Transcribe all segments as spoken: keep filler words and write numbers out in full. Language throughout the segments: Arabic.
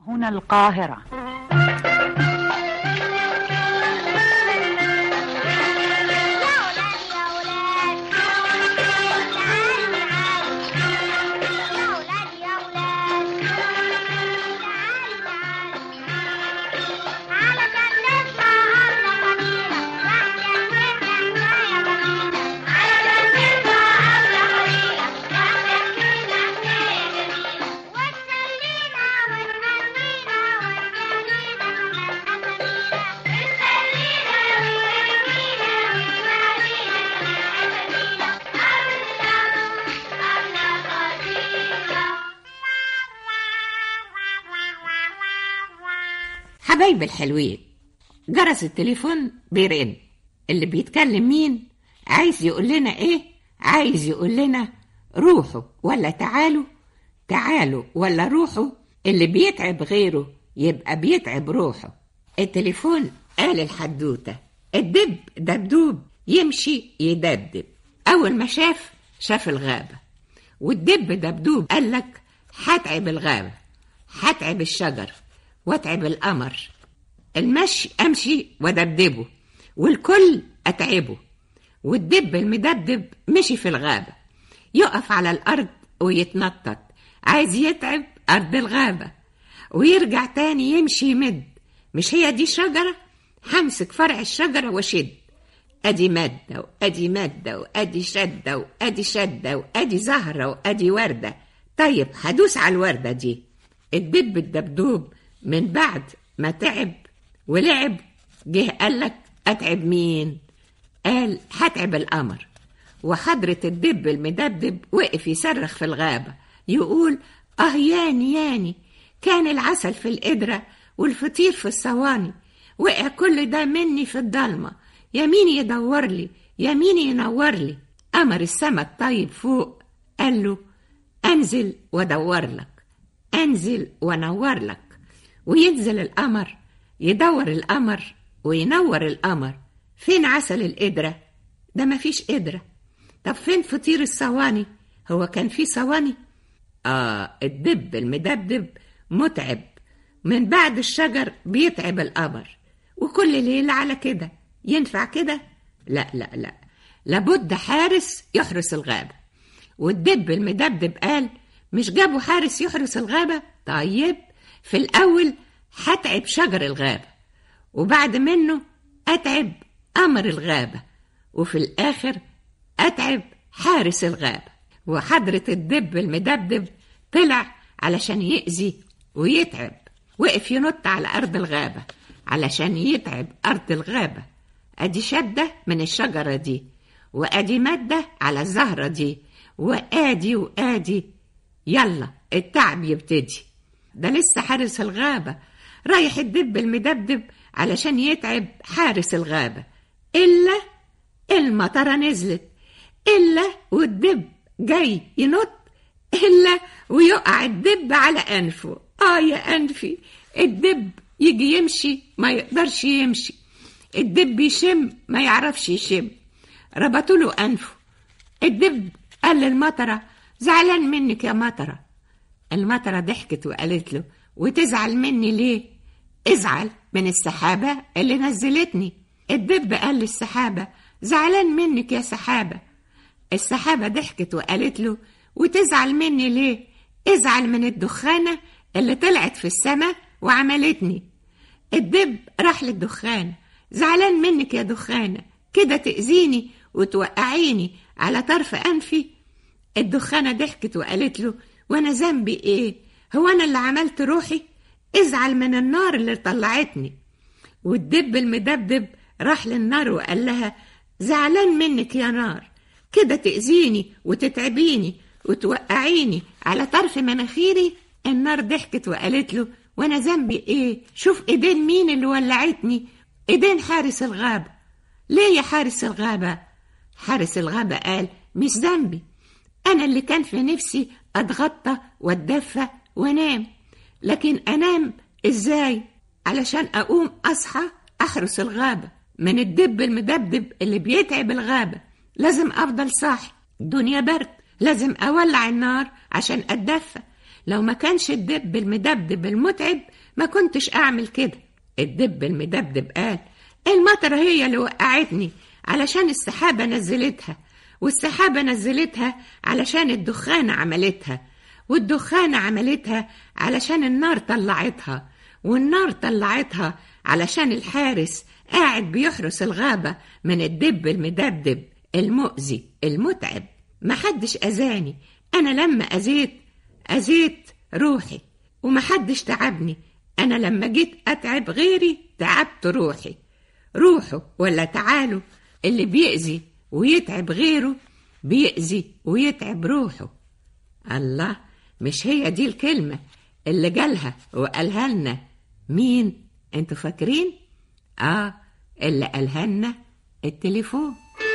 هنا القاهرة. حبايب الحلوين، جرس التليفون بيرن. اللي بيتكلم مين؟ عايز يقول لنا ايه؟ عايز يقول لنا روحوا ولا تعالوا، تعالوا ولا روحوا. اللي بيتعب غيره يبقى بيتعب روحه. التليفون قال الحدوتة: الدب دبدوب يمشي يدبدب. اول ما شاف شاف الغابة، والدب دبدوب قال لك هتعب الغابة، هتعب الشجر واتعب القمر. المشي امشي ودبدبه والكل اتعبه. والدب المدبدب مشي في الغابة، يقف على الارض ويتنطط، عايز يتعب ارض الغابة، ويرجع تاني يمشي يمد. مش هي دي شجرة؟ همسك فرع الشجرة وشد. ادي مادة وادي مادة وادي شدة وادي شدة وادي زهرة وادي وردة. طيب هدوس على الوردة دي. الدب الدبدوب من بعد ما تعب ولعب جه قالك اتعب مين؟ قال هتعب القمر. وحضرة الدب المدبدب وقف يصرخ في الغابة يقول: اه ياني ياني، كان العسل في القدرة والفطير في الصواني، وقع كل ده مني في الضلمة. يمين يدور لي، يمين ينور لي. قمر السما الطيب فوق قال له: انزل وادور لك، انزل وانور لك. وينزل القمر يدور القمر وينور القمر. فين عسل القدرة؟ ده مفيش قدرة. طب فين فطير الصواني؟ هو كان في صواني؟ آه الدب المدبدب متعب، من بعد الشجر بيتعب القمر، وكل ليلة على كده. ينفع كده؟ لا لا لا، لابد حارس يحرس الغابة. والدب المدبدب قال: مش جابوا حارس يحرس الغابة؟ طيب في الأول هتعب شجر الغابة، وبعد منه أتعب قمر الغابة، وفي الآخر أتعب حارس الغابة. وحضرة الدب المدبدب طلع علشان يأذي ويتعب، وقف ينط على أرض الغابة علشان يتعب أرض الغابة. أدي شدة من الشجرة دي، وأدي مادة على الزهرة دي، وآدي وآدي. يلا التعب يبتدي. ده لسه حارس الغابة رايح الدب المدبدب علشان يتعب حارس الغابة، إلا المطرة نزلت، إلا والدب جاي ينط، إلا ويقع الدب على أنفه. آه يا أنفي، الدب يجي يمشي ما يقدرش يمشي، الدب يشم ما يعرفش يشم، ربطوله أنفه. الدب قال للمطرة: زعلان منك يا مطرة. المطرة ضحكت وقالت له: وتزعل مني ليه؟ ازعل من السحابة اللي نزلتني. الدب قال للسحابة: زعلان منك يا سحابة. السحابة ضحكت وقالت له: وتزعل مني ليه؟ ازعل من الدخانة اللي طلعت في السماء وعملتني. الدب راح للدخانة: زعلان منك يا دخانة، كده تأذيني وتوقعيني على طرف أنفي. الدخانة ضحكت وقالت له: وانا ذنبي ايه؟ هو انا اللي عملت روحي؟ ازعل من النار اللي طلعتني. والدب المدبدب راح للنار وقال لها: زعلان منك يا نار، كده تأذيني وتتعبيني وتوقعيني على طرف مناخيري. النار ضحكت وقالت له: وانا ذنبي ايه؟ شوف ايدين مين اللي ولعتني، ايدين حارس الغابة. ليه يا حارس الغابة؟ حارس الغابة قال: مش ذنبي، انا اللي كان في نفسي اتغطى واتدفى وانام، لكن انام ازاي؟ علشان اقوم اصحى احرس الغابة من الدب المدبدب اللي بيتعب الغابة. لازم افضل صاحي، الدنيا برد، لازم اولع النار عشان اتدفى، لو ما كانش الدب المدبدب المتعب ما كنتش أعمل كده. الدب المدبدب قال: المطرة هي اللي وقعتني علشان السحابة نزلتها، والسحابة نزلتها علشان الدخانة عملتها، والدخانة عملتها علشان النار طلعتها، والنار طلعتها علشان الحارس قاعد بيحرس الغابة من الدب المدبدب المؤذي المتعب. محدش أذاني، أنا لما أذيت أذيت روحي، ومحدش تعبني، أنا لما جيت أتعب غيري تعبت روحي. روحوا ولا تعالوا، اللي بيأذي ويتعب غيره بيأذي ويتعب روحه. الله، مش هي دي الكلمة اللي جالها وقالها لنا مين؟ انتوا فاكرين؟ آه، اللي قالها لنا التليفون.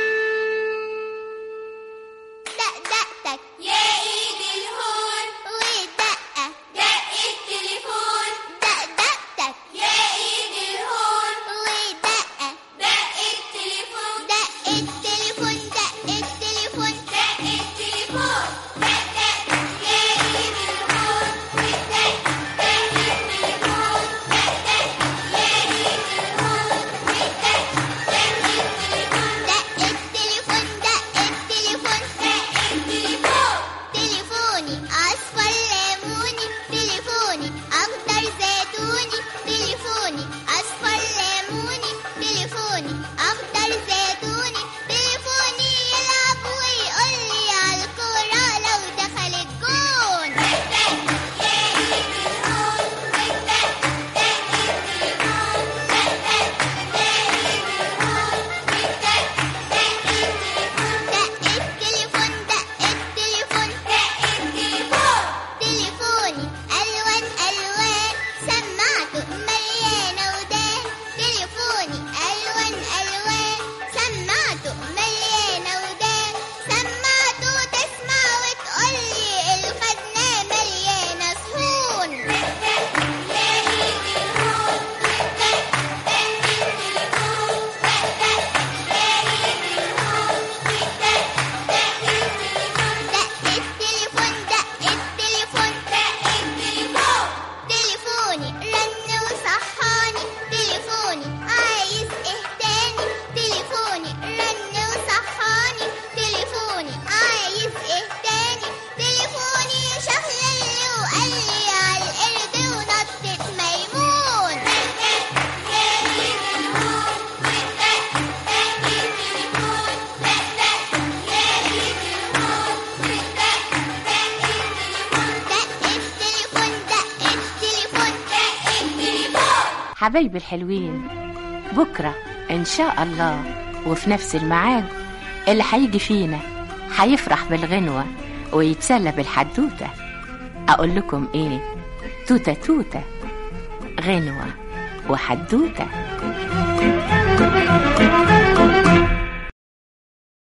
حبايبي الحلوين، بكرة إن شاء الله وفي نفس الميعاد اللي هيجي فينا هيفرح بالغنوة ويتسلى بالحدوتة. أقول لكم إيه؟ توتة توتة، غنوة وحدوتة.